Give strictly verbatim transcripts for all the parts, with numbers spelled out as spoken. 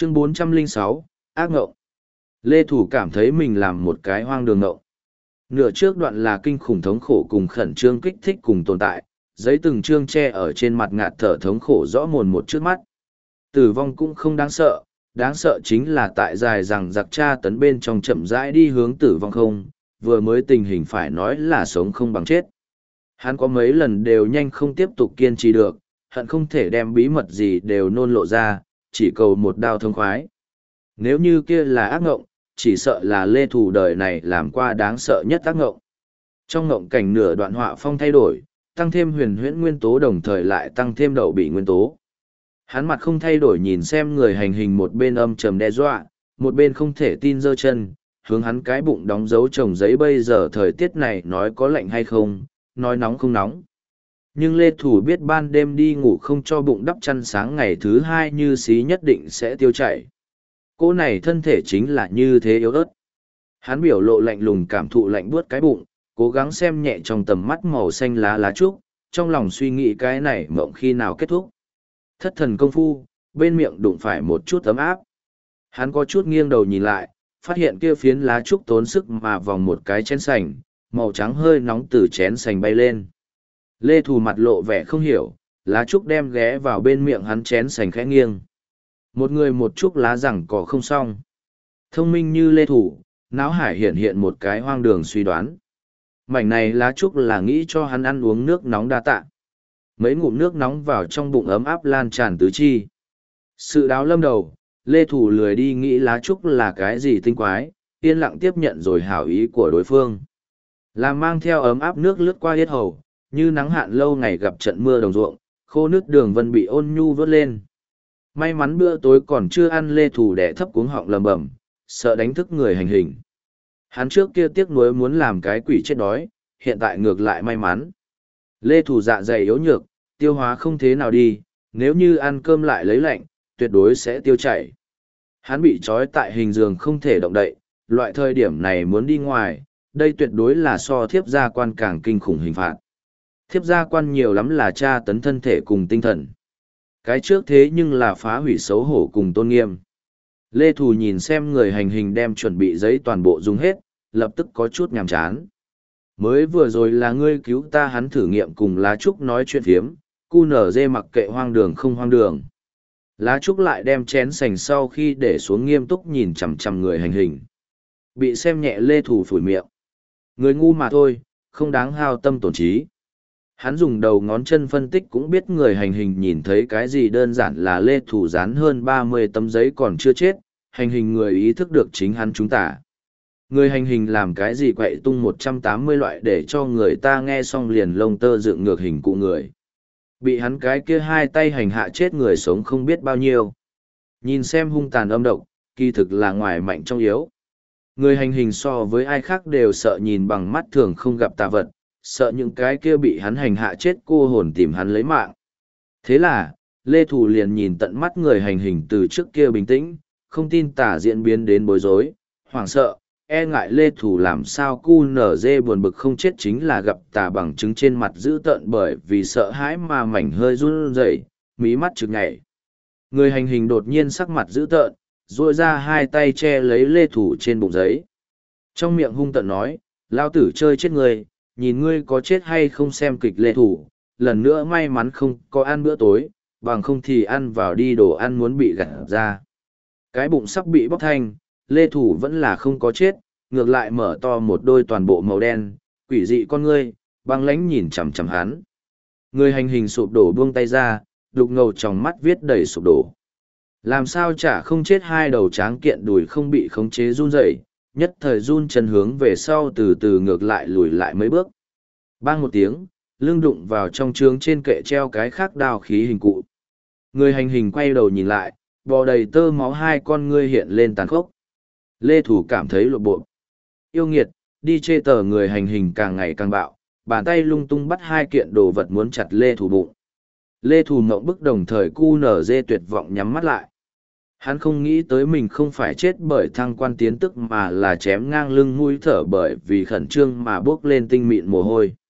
Chương bốn trăm lẻ sáu, ác ngộng. Lê Thủ cảm thấy mình làm một cái hoang đường ngộng. Nửa trước đoạn là kinh khủng thống khổ cùng khẩn trương kích thích cùng tồn tại, giấy từng chương tre ở trên mặt ngạt thở thống khổ rõ mồn một trước mắt. Tử vong cũng không đáng sợ, đáng sợ chính là tại dài rằng giặc tra tấn bên trong chậm rãi đi hướng tử vong không, vừa mới tình hình phải nói là sống không bằng chết. Hắn có mấy lần đều nhanh không tiếp tục kiên trì được, hận không thể đem bí mật gì đều nôn lộ ra, chỉ cầu một đao thông khoái. Nếu như kia là ác ngộng, chỉ sợ là Lê Thủ đời này làm qua đáng sợ nhất ác ngộng. Trong ngộng cảnh nửa đoạn họa phong thay đổi, tăng thêm huyền huyễn nguyên tố đồng thời lại tăng thêm đậu bị nguyên tố. Hắn mặt không thay đổi nhìn xem người hành hình một bên âm trầm đe dọa, một bên không thể tin giơ chân, hướng hắn cái bụng đóng dấu chồng giấy bây giờ thời tiết này nói có lạnh hay không, nói nóng không nóng. Nhưng Lê Thủ biết ban đêm đi ngủ không cho bụng đắp chăn sáng ngày thứ hai như xí nhất định sẽ tiêu chảy. Cô này thân thể chính là như thế yếu ớt. Hắn biểu lộ lạnh lùng cảm thụ lạnh buốt cái bụng, cố gắng xem nhẹ trong tầm mắt màu xanh lá lá trúc, trong lòng suy nghĩ cái này mộng khi nào kết thúc. Thất thần công phu, bên miệng đụng phải một chút ấm áp. Hắn có chút nghiêng đầu nhìn lại, phát hiện kia phiến lá trúc tốn sức mà vòng một cái chén sành, màu trắng hơi nóng từ chén sành bay lên. Lê Thù mặt lộ vẻ không hiểu, lá trúc đem ghé vào bên miệng hắn chén sành khẽ nghiêng. Một người một chút lá rằng có không xong. Thông minh như Lê Thủ, não hải hiện hiện một cái hoang đường suy đoán. Mảnh này lá trúc là nghĩ cho hắn ăn uống nước nóng đa tạ. Mấy ngụm nước nóng vào trong bụng ấm áp lan tràn tứ chi. Sự đáo lâm đầu, Lê Thủ lười đi nghĩ lá trúc là cái gì tinh quái, yên lặng tiếp nhận rồi hảo ý của đối phương. Làm mang theo ấm áp nước lướt qua yết hầu, như nắng hạn lâu ngày gặp trận mưa đồng ruộng, khô nước đường vân bị ôn nhu vớt lên. May mắn bữa tối còn chưa ăn, Lê Thủ đẻ thấp cuống họng lầm bẩm, sợ đánh thức người hành hình. Hắn trước kia tiếc nuối muốn làm cái quỷ chết đói, hiện tại ngược lại may mắn. Lê Thủ dạ dày yếu nhược, tiêu hóa không thế nào đi, nếu như ăn cơm lại lấy lạnh, tuyệt đối sẽ tiêu chảy. Hắn bị trói tại hình giường không thể động đậy, loại thời điểm này muốn đi ngoài, đây tuyệt đối là so thiếp gia quan càng kinh khủng hình phạt. Thiếp gia quan nhiều lắm là tra tấn thân thể cùng tinh thần. Cái trước thế nhưng là phá hủy xấu hổ cùng tôn nghiêm. Lê Thù nhìn xem người hành hình đem chuẩn bị giấy toàn bộ dùng hết, lập tức có chút nhàm chán. Mới vừa rồi là ngươi cứu ta, hắn thử nghiệm cùng lá trúc nói chuyện phiếm, cu nở dê mặc kệ hoang đường không hoang đường. Lá trúc lại đem chén sành sau khi để xuống nghiêm túc nhìn chằm chằm người hành hình. Bị xem nhẹ Lê Thù phủi miệng. Người ngu mà thôi, không đáng hao tâm tổn trí. Hắn dùng đầu ngón chân phân tích cũng biết người hành hình nhìn thấy cái gì, đơn giản là Lê Thủ dán hơn ba mươi tấm giấy còn chưa chết, hành hình người ý thức được chính hắn chúng ta. Người hành hình làm cái gì quậy tung một trăm tám mươi loại để cho người ta nghe xong liền lông tơ dựng ngược hình cụ người. Bị hắn cái kia hai tay hành hạ chết người sống không biết bao nhiêu. Nhìn xem hung tàn âm độc, kỳ thực là ngoài mạnh trong yếu. Người hành hình so với ai khác đều sợ nhìn bằng mắt thường không gặp tà vật, sợ những cái kia bị hắn hành hạ chết cô hồn tìm hắn lấy mạng. Thế là, Lê Thủ liền nhìn tận mắt người hành hình từ trước kia bình tĩnh, không tin tà diễn biến đến bối rối, hoảng sợ, e ngại Lê Thủ làm sao cu nở dê buồn bực không chết chính là gặp tà bằng chứng trên mặt dữ tợn bởi vì sợ hãi mà mảnh hơi run rẩy, mí mắt trực nhảy. Người hành hình đột nhiên sắc mặt dữ tợn, duỗi ra hai tay che lấy Lê Thủ trên bụng giấy. Trong miệng hung tợn nói, lao tử chơi chết người, nhìn ngươi có chết hay không xem kịch Lê Thủ, lần nữa may mắn không có ăn bữa tối, bằng không thì ăn vào đi đồ ăn muốn bị gặt ra. Cái bụng sắp bị bóc thanh, Lê Thủ vẫn là không có chết, ngược lại mở to một đôi toàn bộ màu đen, quỷ dị con ngươi, băng lãnh nhìn chằm chằm hắn. Người hành hình sụp đổ buông tay ra, đục ngầu trong mắt viết đầy sụp đổ. Làm sao chả không chết, hai đầu tráng kiện đùi không bị khống chế run rẩy, nhất thời run chân hướng về sau từ từ ngược lại lùi lại mấy bước. Bang một tiếng, lưng đụng vào trong trướng trên kệ treo cái khác đao khí hình cụ. Người hành hình quay đầu nhìn lại, bò đầy tơ máu hai con ngươi hiện lên tàn khốc. Lê Thủ cảm thấy lộ bộ. Yêu nghiệt, đi chê tờ người hành hình càng ngày càng bạo, bàn tay lung tung bắt hai kiện đồ vật muốn chặt Lê Thủ bụng. Lê Thủ ngậm bức đồng thời cu nở dê tuyệt vọng nhắm mắt lại. Hắn không nghĩ tới mình không phải chết bởi thăng quan tiến tức mà là chém ngang lưng mũi thở bởi vì khẩn trương mà bước lên tinh mịn mồ hôi.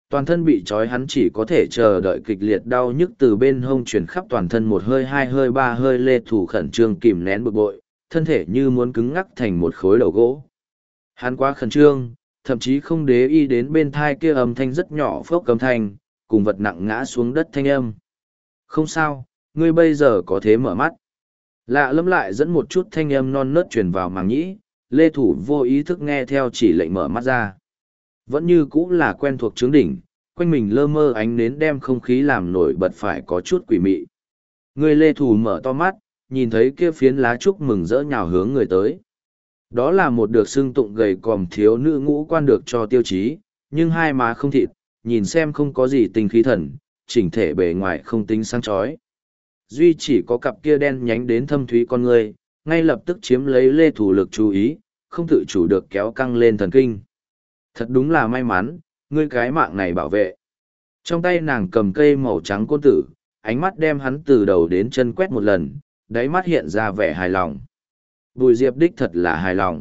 Toàn thân bị trói hắn chỉ có thể chờ đợi kịch liệt đau nhức từ bên hông truyền khắp toàn thân một hơi hai hơi ba hơi Lê Thủ khẩn trương kìm nén bực bội, thân thể như muốn cứng ngắc thành một khối đầu gỗ. Hắn quá khẩn trương, thậm chí không để ý đến bên thai kia âm thanh rất nhỏ phốc cầm thanh, cùng vật nặng ngã xuống đất thanh âm. Không sao, ngươi bây giờ có thể mở mắt. Lạ lẫm lại dẫn một chút thanh âm non nớt truyền vào màng nhĩ, Lê Thủ vô ý thức nghe theo chỉ lệnh mở mắt ra. Vẫn như cũ là quen thuộc trướng đỉnh, quanh mình lơ mơ ánh nến đem không khí làm nổi bật phải có chút quỷ mị. Người Lê Thủ mở to mắt, nhìn thấy kia phiến lá trúc mừng rỡ nhào hướng người tới. Đó là một được xưng tụng gầy còm thiếu nữ ngũ quan được cho tiêu chí, nhưng hai má không thịt, nhìn xem không có gì tình khí thần, chỉnh thể bề ngoài không tính sáng chói. Duy chỉ có cặp kia đen nhánh đến thâm thúy con người, ngay lập tức chiếm lấy Lê Thủ lực chú ý, không tự chủ được kéo căng lên thần kinh. Thật đúng là may mắn, ngươi cái mạng này bảo vệ. Trong tay nàng cầm cây màu trắng côn tử, ánh mắt đem hắn từ đầu đến chân quét một lần, đáy mắt hiện ra vẻ hài lòng. Bùi Diệp đích thật là hài lòng.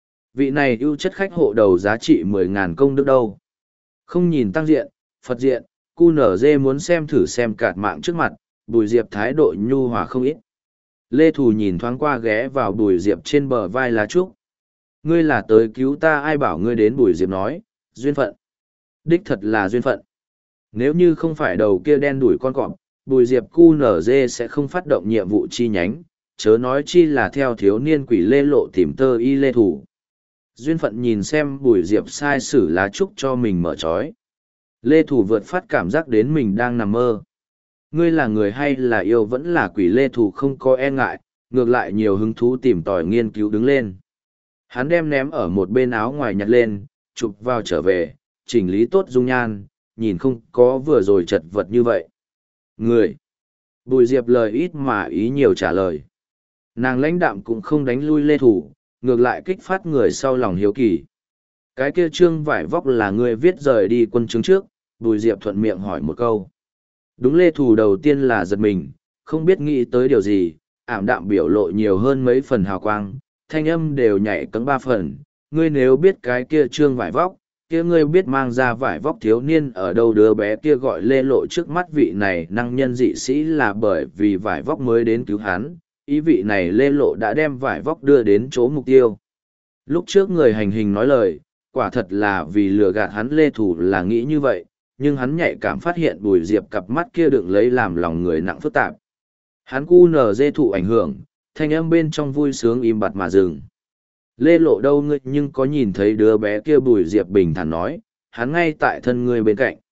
Vị này ưu chất khách hộ đầu giá trị mười ngàn công đức đâu. Không nhìn tăng diện, Phật diện, cu nở dê muốn xem thử xem cạt mạng trước mặt, Bùi Diệp thái độ nhu hòa không ít. Lê Thù nhìn thoáng qua ghé vào Bùi Diệp trên bờ vai lá trúc. Ngươi là tới cứu ta ai bảo ngươi đến. Bùi Diệp nói, duyên phận. Đích thật là duyên phận. Nếu như không phải đầu kia đen đuổi con cọp, Bùi Diệp cu nở dê sẽ không phát động nhiệm vụ chi nhánh, chớ nói chi là theo thiếu niên quỷ Lê Lộ tìm tơ y Lê Thủ. Duyên phận nhìn xem Bùi Diệp sai sử lá trúc cho mình mở trói. Lê Thủ vượt phát cảm giác đến mình đang nằm mơ. Ngươi là người hay là yêu vẫn là quỷ. Lê Thủ không có e ngại, ngược lại nhiều hứng thú tìm tòi nghiên cứu đứng lên. Hắn đem ném ở một bên áo ngoài nhặt lên, chụp vào trở về, chỉnh lý tốt dung nhan, nhìn không có vừa rồi chật vật như vậy. Người. Bùi Diệp lời ít mà ý nhiều trả lời. Nàng lãnh đạm cũng không đánh lui Lê Thủ, ngược lại kích phát người sau lòng hiếu kỳ. Cái kia trương vải vóc là người viết rời đi quân chứng trước. Bùi Diệp thuận miệng hỏi một câu. Đúng. Lê Thủ đầu tiên là giật mình, không biết nghĩ tới điều gì, ảm đạm biểu lộ nhiều hơn mấy phần hào quang, thanh âm đều nhảy cẫng ba phần. Ngươi nếu biết cái kia trương vải vóc, kia ngươi biết mang ra vải vóc thiếu niên ở đâu. Đứa bé kia gọi Lê Lộ trước mắt vị này năng nhân dị sĩ là bởi vì vải vóc mới đến cứu hắn, ý vị này Lê Lộ đã đem vải vóc đưa đến chỗ mục tiêu. Lúc trước người hành hình nói lời, quả thật là vì lừa gạt hắn. Lê Thủ là nghĩ như vậy, nhưng hắn nhạy cảm phát hiện Bùi Diệp cặp mắt kia đựng lấy làm lòng người nặng phức tạp. Hắn cu nở dê thụ ảnh hưởng, thanh âm bên trong vui sướng im bặt mà dừng. Lê Lộ đâu ngươi nhưng có nhìn thấy đứa bé kia. Bùi Diệp bình thản nói, hắn ngay tại thân ngươi bên cạnh.